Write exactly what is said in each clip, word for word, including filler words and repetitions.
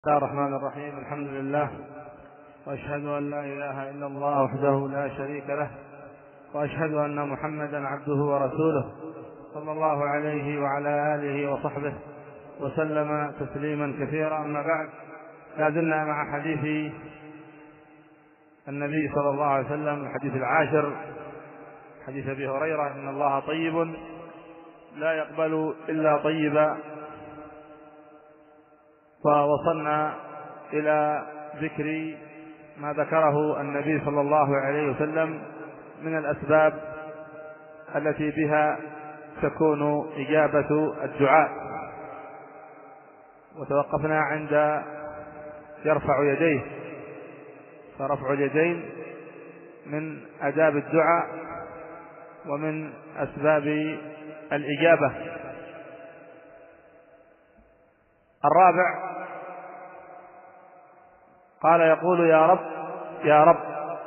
بسم الله الرحمن الرحيم. الحمد لله، وأشهد أن لا إله إلا الله وحده لا شريك له، وأشهد أن محمدا عبده ورسوله صلى الله عليه وعلى آله وصحبه وسلم تسليما كثيرا. أما بعد، لا زلنا مع حديث النبي صلى الله عليه وسلم، الحديث العاشر، حديث أبي هريرة: إن الله طيب لا يقبل إلا طيبا. فوصلنا إلى ذكر ما ذكره النبي صلى الله عليه وسلم من الأسباب التي بها تكون إجابة الدعاء، وتوقفنا عند يرفع يديه، فرفع اليدين من آداب الدعاء ومن أسباب الإجابة. الرابع قال: يقول يا رب يا رب.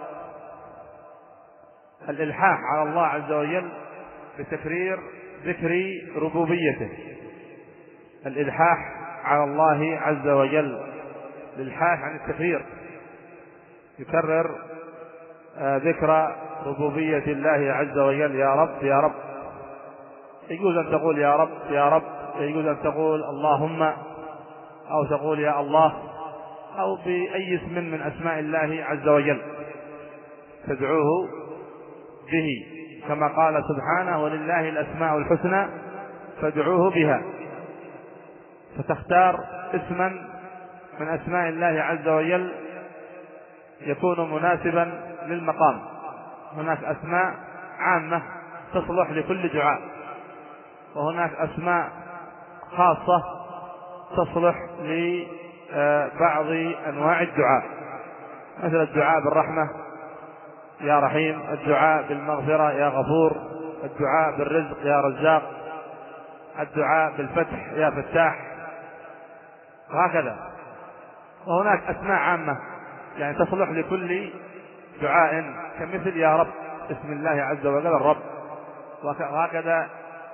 الإلحاح على الله عز وجل بتكرير ذكر ربوبيته. الإلحاح على الله عز وجل، الإلحاح عن التكرير، يكرر آه ذكر ربوبية الله عز وجل: يا رب يا رب. يجوز أن تقول يا رب يا رب، يجوز أن تقول اللهم، أو تقول يا الله، أو بأي اسم من أسماء الله عز وجل تدعوه به، كما قال سبحانه: ولله الأسماء الحسنى فادعوه بها. فتختار اسما من أسماء الله عز وجل يكون مناسبا للمقام. هناك أسماء عامة تصلح لكل دعاء، وهناك أسماء خاصة تصلح لبعض أنواع الدعاء، مثل الدعاء بالرحمة يا رحيم، الدعاء بالمغفرة يا غفور، الدعاء بالرزق يا رزاق، الدعاء بالفتح يا فتاح، وهكذا. وهناك أسماء عامة يعني تصلح لكل دعاء، كمثل يا رب، اسم الله عز وجل الرب، وهكذا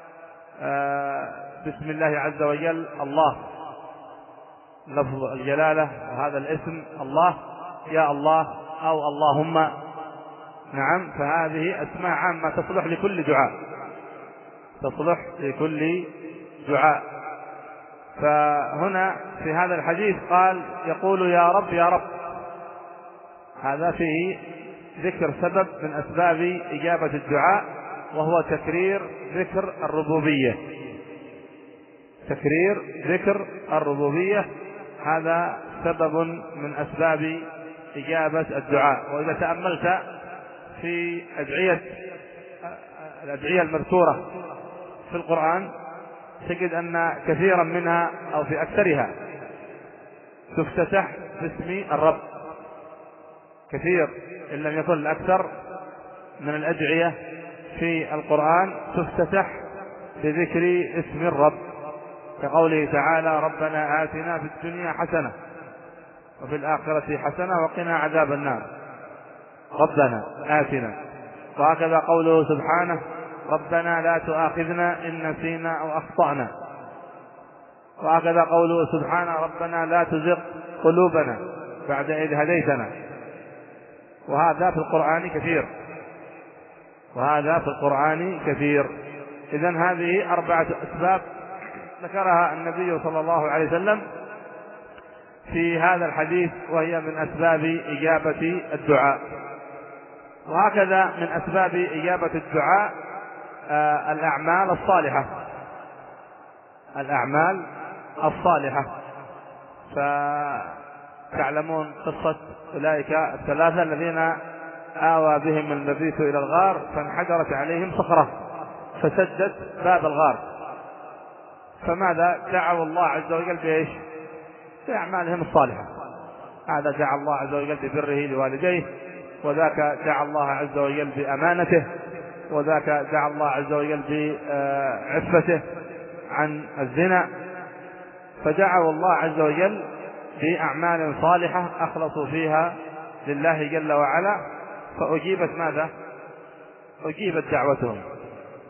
بسم الله عز وجل الله، لفظ الجلالة، وهذا الاسم الله، يا الله أو اللهم. نعم، فهذه أسماء عامة تصلح لكل دعاء، تصلح لكل دعاء. فهنا في هذا الحديث قال: يقول يا رب يا رب. هذا فيه ذكر سبب من أسباب إجابة الدعاء، وهو تكرير ذكر الربوبية. تكرير ذكر الربوبية هذا سبب من أسباب إجابة الدعاء. وإذا تأملت في أدعية الأدعية المذكورة في القرآن تجد أن كثيرا منها أو في أكثرها تفتتح باسم الرب. كثير إن لم يكن الأكثر من الأدعية في القرآن تفتتح بذكر اسم الرب، كقوله تعالى: ربنا آتنا في الدنيا حسنة وفي الآخرة حسنة وقنا عذاب النار. ربنا آتنا. وهكذا قوله سبحانه: ربنا لا تؤاخذنا إن نسينا أو أخطأنا. وهكذا قوله سبحانه: ربنا لا تزغ قلوبنا بعد إذ هديتنا. وهذا في القرآن كثير، وهذا في القرآن كثير. إذن هذه أربعة أسباب ذكرها النبي صلى الله عليه وسلم في هذا الحديث، وهي من أسباب إجابة الدعاء. وهكذا من أسباب إجابة الدعاء آه الأعمال الصالحة. الأعمال الصالحة فتعلمون قصة أولئك الثلاثة الذين آوى بهم المبيت إلى الغار، فانحدرت عليهم صخرة فسدت باب الغار. فماذا دعوا الله عز وجل بإيش؟ بأعمالهم الصالحة. هذا دعا الله عز وجل ببره لوالديه، وذاك دعا الله عز وجل بأمانته، وذاك دعا الله عز وجل بعفته عن الزنا. فدعوا الله عز وجل بأعمال صالحة أخلصوا فيها لله جل وعلا، فأجيبت ماذا؟ أجيبت دعوتهم،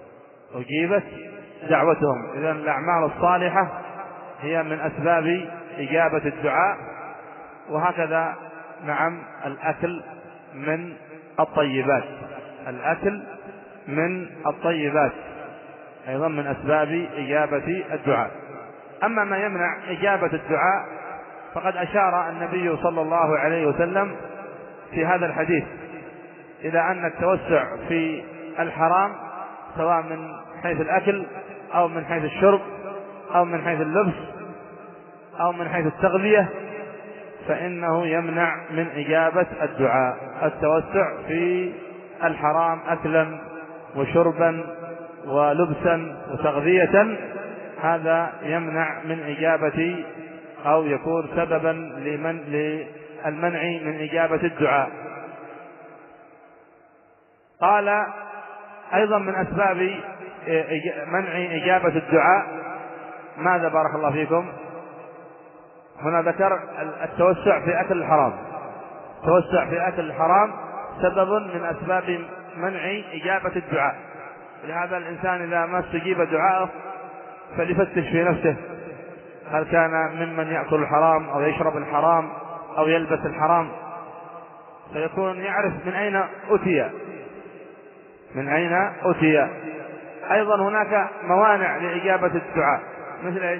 أجيبت دعوتهم. إذن الأعمال الصالحة هي من أسباب إجابة الدعاء. وهكذا نعم الأكل من الطيبات، الأكل من الطيبات أيضا من أسباب إجابة الدعاء. أما ما يمنع إجابة الدعاء فقد أشار النبي صلى الله عليه وسلم في هذا الحديث إلى أن التوسع في الحرام سواء من حيث الأكل أو من حيث الشرب أو من حيث اللبس أو من حيث التغذية فإنه يمنع من إجابة الدعاء. التوسع في الحرام أكلا وشربا ولبسا وتغذية هذا يمنع من إجابة أو يكون سببا لمن للمنع من إجابة الدعاء. قال أيضا من أسباب منع إجابة الدعاء ماذا بارك الله فيكم؟ هنا ذكر التوسع في أكل الحرام. التوسع في أكل الحرام سبب من أسباب منع إجابة الدعاء. لهذا الإنسان إذا ما استجيب دعاءه فليفتش في نفسه هل كان ممن يأكل الحرام أو يشرب الحرام أو يلبس الحرام، فيكون يعرف من أين أتي من أين أتي. أيضا هناك موانع لإجابة الدعاء مثل إيش؟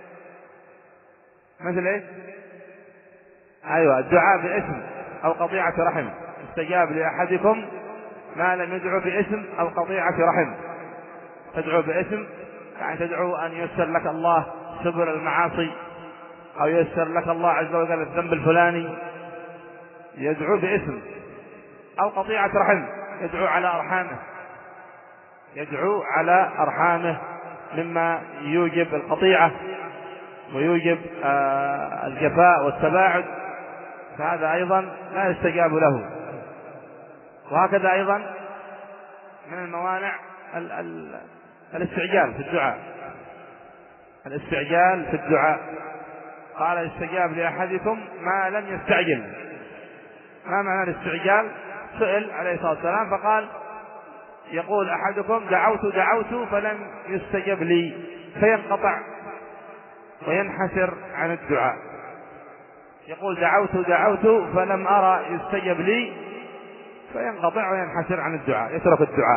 مثل إيش؟ أيوة الدعاء باسم أو قطيعة رحم. استجاب لأحدكم ما لم يدعو باسم أو قطيعة رحم. تدعو باسم يعني تدعو أن ييسر لك الله سبل المعاصي أو ييسر لك الله عز وجل الذنب الفلاني، يدعو باسم. أو قطيعة رحم يدعو على أرحامه، يدعو على أرحامه مما يوجب القطيعة ويوجب آه الجفاء والتباعد، فهذا أيضا لا يستجاب له. وهكذا أيضا من الموانع ال ال الاستعجال في الدعاء. الاستعجال في الدعاء قال استجاب لأحدكم ما لم يستعجل. ما معنى الاستعجال؟ سئل عليه الصلاة والسلام فقال يقول أحدكم دعوت دعوت فلم يستجب لي فينقطع وينحسر عن الدعاء. يقول دعوت دعوت فلم أرى يستجب لي فينقطع وينحسر عن الدعاء، يترك الدعاء.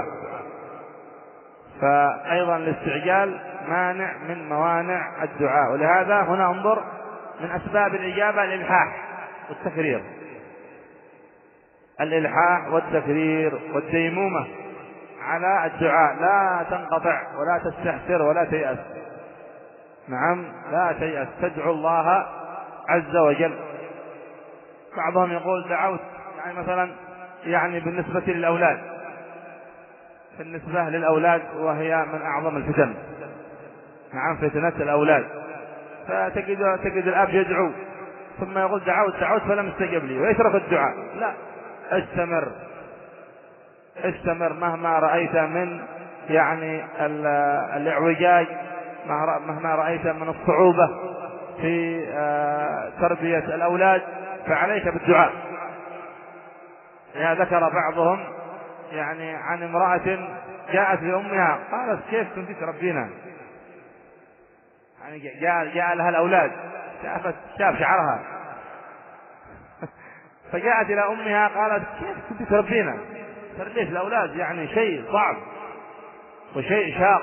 فأيضا الاستعجال مانع من موانع الدعاء. ولهذا هنا انظر من أسباب الإجابة الإلحاح والتكرير. الإلحاح والتكرير والديمومة على الدعاء، لا تنقطع ولا تستحسر ولا تيأس. نعم لا تيأس، تدعو الله عز وجل. بعضهم يقول دعوت يعني مثلا يعني بالنسبة للأولاد، بالنسبة للأولاد وهي من أعظم الفتن. نعم فتنة الأولاد، فتجد تجد الأب يدعو ثم يقول دعوت دعوت فلم استجب لي ويترك الدعاء. لا، استمر استمر مهما رأيت من يعني الاعوجاج، مهما رأيت من الصعوبة في تربية الأولاد فعليك بالدعاء. يعني ذكر بعضهم يعني عن امرأة جاءت لأمها قالت كيف كنت تربينا؟ يعني جاء, جاء لها الأولاد شافت شاف شعرها فجاءت إلى أمها قالت كيف كنت تربينا؟ تربية الأولاد يعني شيء صعب وشيء شاق،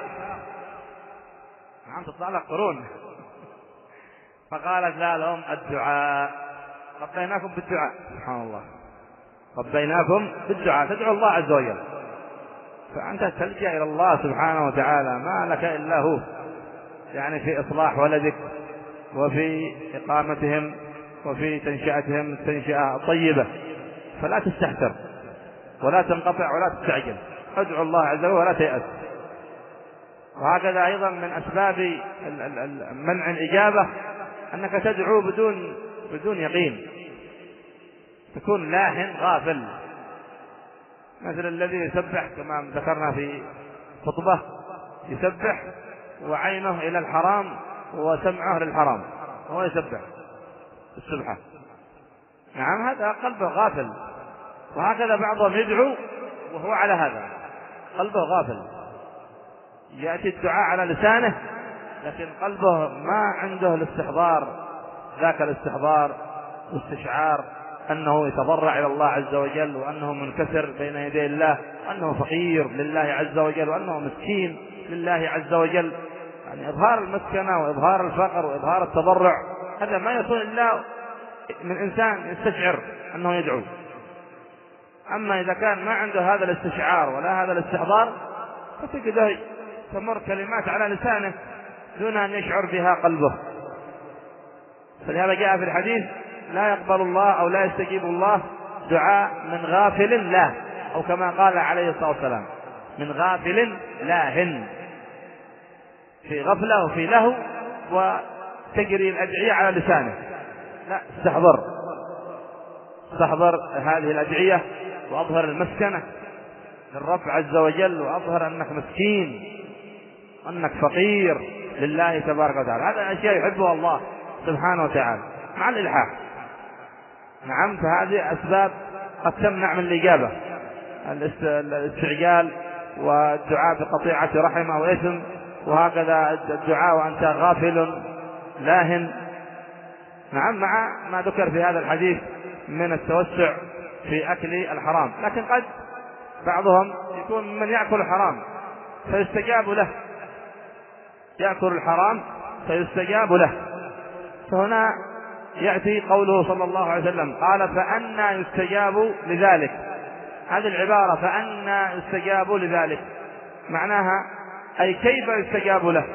عم تطلع لك قرون. فقالت لا لهم الدعاء، ربيناكم بالدعاء. سبحان الله، ربيناكم بالدعاء، تدعو الله عز وجل. فأنت تلجأ إلى الله سبحانه وتعالى، ما لك إلا هو، يعني في إصلاح ولدك وفي إقامتهم وفي تنشئتهم تنشئة طيبة. فلا تستحسر ولا تنقطع ولا تستعجل، ادعو الله عز وجل ولا تيأس. وهكذا أيضا من أسباب منع الإجابة أنك تدعو بدون بدون يقين، تكون لاهٍ غافل، مثل الذي يسبح كما ذكرنا في خطبة، يسبح وعينه إلى الحرام وسمعه للحرام وهو يسبح السبحة. نعم هذا قلبه غافل. وهكذا بعضهم يدعو وهو على هذا قلبه غافل، يأتي الدعاء على لسانه لكن قلبه ما عنده الاستحضار ذاك الاستحضار واستشعار أنه يتضرع إلى الله عز وجل، وأنه منكسر بين يدي الله، وأنه فقير لله عز وجل، وأنه مسكين لله عز وجل. يعني إظهار المسكنة وإظهار الفقر وإظهار التضرع هذا ما يكون إلا من إنسان يستشعر أنه يدعو. أما إذا كان ما عنده هذا الاستشعار ولا هذا الاستحضار فتجده تمر كلمات على لسانه دون أن يشعر بها قلبه. فلهذا جاء في الحديث: لا يقبل الله أو لا يستجيب الله دعاء من غافل له، أو كما قال عليه الصلاة والسلام: من غافل لاهٍ، في غفلة وفي لهو وتجري الأدعية على لسانه. لا، استحضر استحضر هذه الأدعية، وأظهر المسكنة للرب عز وجل، وأظهر أنك مسكين وأنك فقير لله تبارك وتعالى. هذا أشياء يحبها الله سبحانه وتعالى مع الإلحاح. نعم، فهذه أسباب قد تمنع من الإجابة: الاستعجال والدعاء بقطيعة رحم أو إثم، وهكذا الدعاء وأنت غافل لاهٍ. نعم، مع ما ذكر في هذا الحديث من التوسع في أكل الحرام. لكن قد بعضهم يكون من يأكل الحرام فيستجاب له، يأكل الحرام فيستجاب له. فهنا يأتي قوله صلى الله عليه وسلم قال: فأنى يستجاب لذلك. هذه العبارة فأنى يستجاب لذلك معناها أي كيف يستجاب له.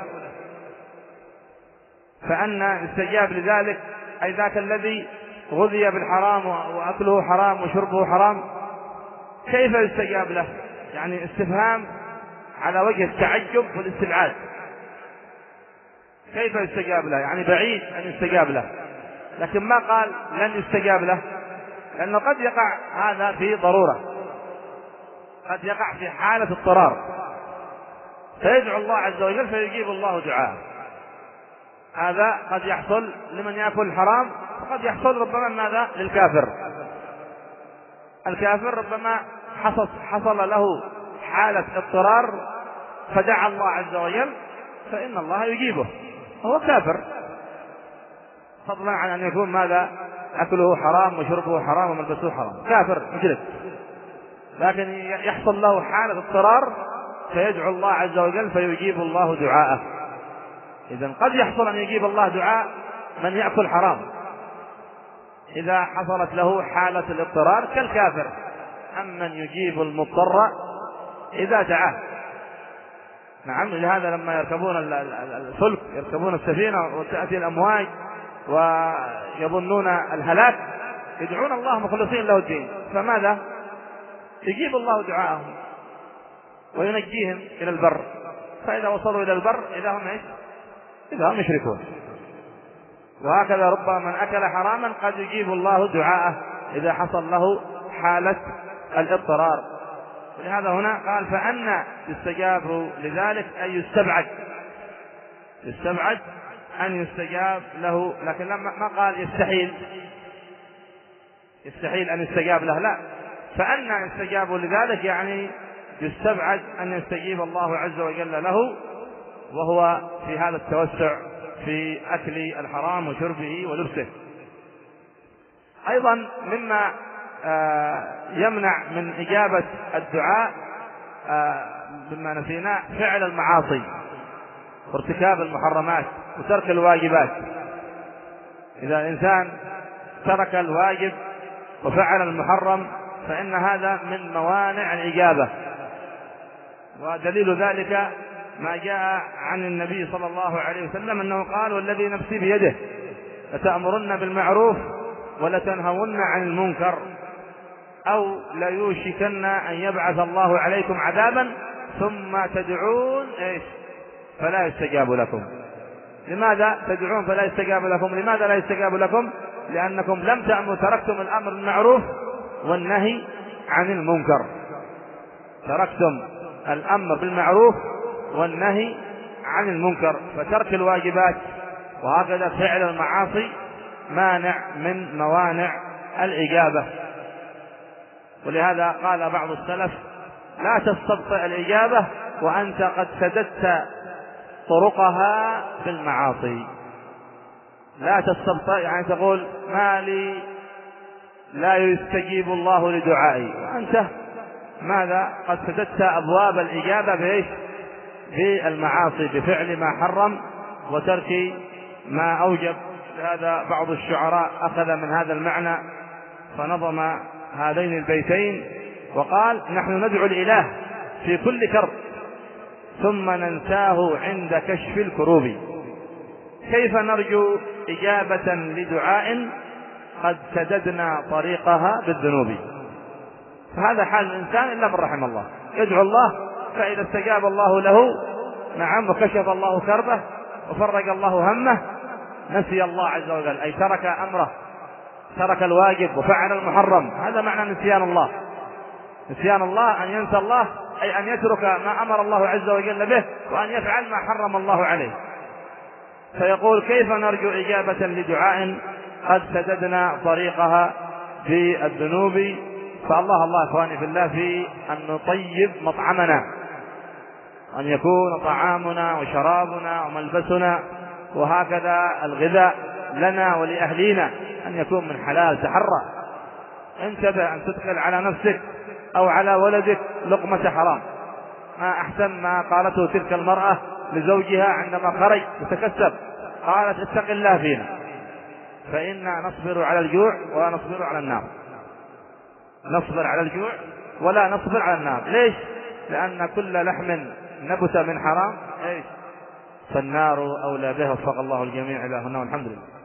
فأنى يستجاب لذلك أي ذاك الذي غذي بالحرام وأكله حرام وشربه حرام، كيف يستجاب له؟ يعني استفهام على وجه التعجب والاستبعاد. كيف يستجاب له؟ يعني بعيد أن يستجاب له. لكن ما قال لن يستجاب له، لأنه قد يقع هذا في ضرورة، قد يقع في حالة اضطرار، فيدعو الله عز وجل فيجيب الله دعاءه. هذا قد يحصل لمن يأكل الحرام، وقد يحصل ربما ماذا للكافر. الكافر ربما حصل, حصل له حالة اضطرار فدعا الله عز وجل فإن الله يجيبه، هو كافر، فضلا عن أن يكون ماذا أكله حرام وشربه حرام وملبسه حرام، كافر مشرك. لكن يحصل له حالة اضطرار فيدعو الله عز وجل فيجيب الله دعاءه. إذن قد يحصل أن يجيب الله دعاء من يأكل حرام إذا حصلت له حالة الاضطرار كالكافر، أمن يجيب المضطر إذا دعاه. نعم، لهذا لما يركبون الفلك، يركبون السفينة وتأتي الأمواج ويظنون الهلاك، يدعون الله مخلصين له الدين، فماذا؟ يجيب الله دعاءهم وينجيهم إلى البر. فإذا وصلوا إلى البر إذا هم إيش؟ إذا هم يشركون. وهكذا ربما من أكل حراما قد يجيب الله دعاءه إذا حصل له حالة الاضطرار. ولهذا هنا قال: فأنى يستجاب لذلك أي يستبعد، يستبعد أن يستجاب له. لكن لما ما قال يستحيل، يستحيل أن يستجاب له، لا، فأنى يستجاب لذلك يعني يستبعد أن يستجيب الله عز وجل له، وهو في هذا التوسع في أكل الحرام وشربه ولبسه. أيضا مما يمنع من إجابة الدعاء مما نسيناه فعل المعاصي وارتكاب المحرمات وترك الواجبات. إذا الإنسان ترك الواجب وفعل المحرم فإن هذا من موانع الإجابة. ودليل ذلك ما جاء عن النبي صلى الله عليه وسلم أنه قال: والذي نفسي بيده لتأمرن بالمعروف ولتنهون عن المنكر أو ليوشكن أن يبعث الله عليكم عذابا ثم تدعون إيش فلا يستجاب لكم. لماذا تدعون فلا يستجاب لكم؟ لماذا لا يستجاب لكم؟ لأنكم لم تأمروا، تركتم الأمر بالمعروف والنهي عن المنكر، تركتم الأمر بالمعروف والنهي عن المنكر، فترك الواجبات وهكذا فعل المعاصي مانع من موانع الإجابة. ولهذا قال بعض السلف: لا تستبطئ الإجابة وأنت قد سددت طرقها في المعاصي. لا تستبطئ، يعني تقول ما لي لا يستجيب الله لدعائي، وأنت ماذا قد سددت أبواب الإجابة بإيش؟ بالمعاصي، بفعل ما حرم وترك ما أوجب. هذا بعض الشعراء أخذ من هذا المعنى فنظم هذين البيتين وقال: نحن ندعو الإله في كل كرب ثم ننساه عند كشف الكروب، كيف نرجو إجابة لدعاء قد سددنا طريقها بالذنوب. فهذا حال الإنسان إلا من رحم الله، يدعو الله فإذا استجاب الله له نعم وكشف الله كربه وفرج الله همه نسي الله عز وجل، أي ترك أمره، ترك الواجب وفعل المحرم. هذا معنى نسيان الله. نسيان الله أن ينسى الله، أي أن يترك ما أمر الله عز وجل به وأن يفعل ما حرم الله عليه. فيقول: كيف نرجو إجابة لدعاء قد سددنا طريقها بالذنوب. فالله الله إخواني في الله في أن نطيب مطعمنا، أن يكون طعامنا وشرابنا وملبسنا وهكذا الغذاء لنا ولأهلينا أن يكون من حلال. تحرى، انتبه أن تدخل على نفسك أو على ولدك لقمة حرام. ما أحسن ما قالته تلك المرأة لزوجها عندما خرج وتكسب، قالت: اتق الله فينا فإنا نصبر على الجوع ولا نصبر على النار. نصبر على الجوع ولا نصبر على النار. ليش؟ لأن كل لحم نبت من حرام ايش؟ فالنار أولى به. وفق الله الجميع إلى هنا والحمد لله.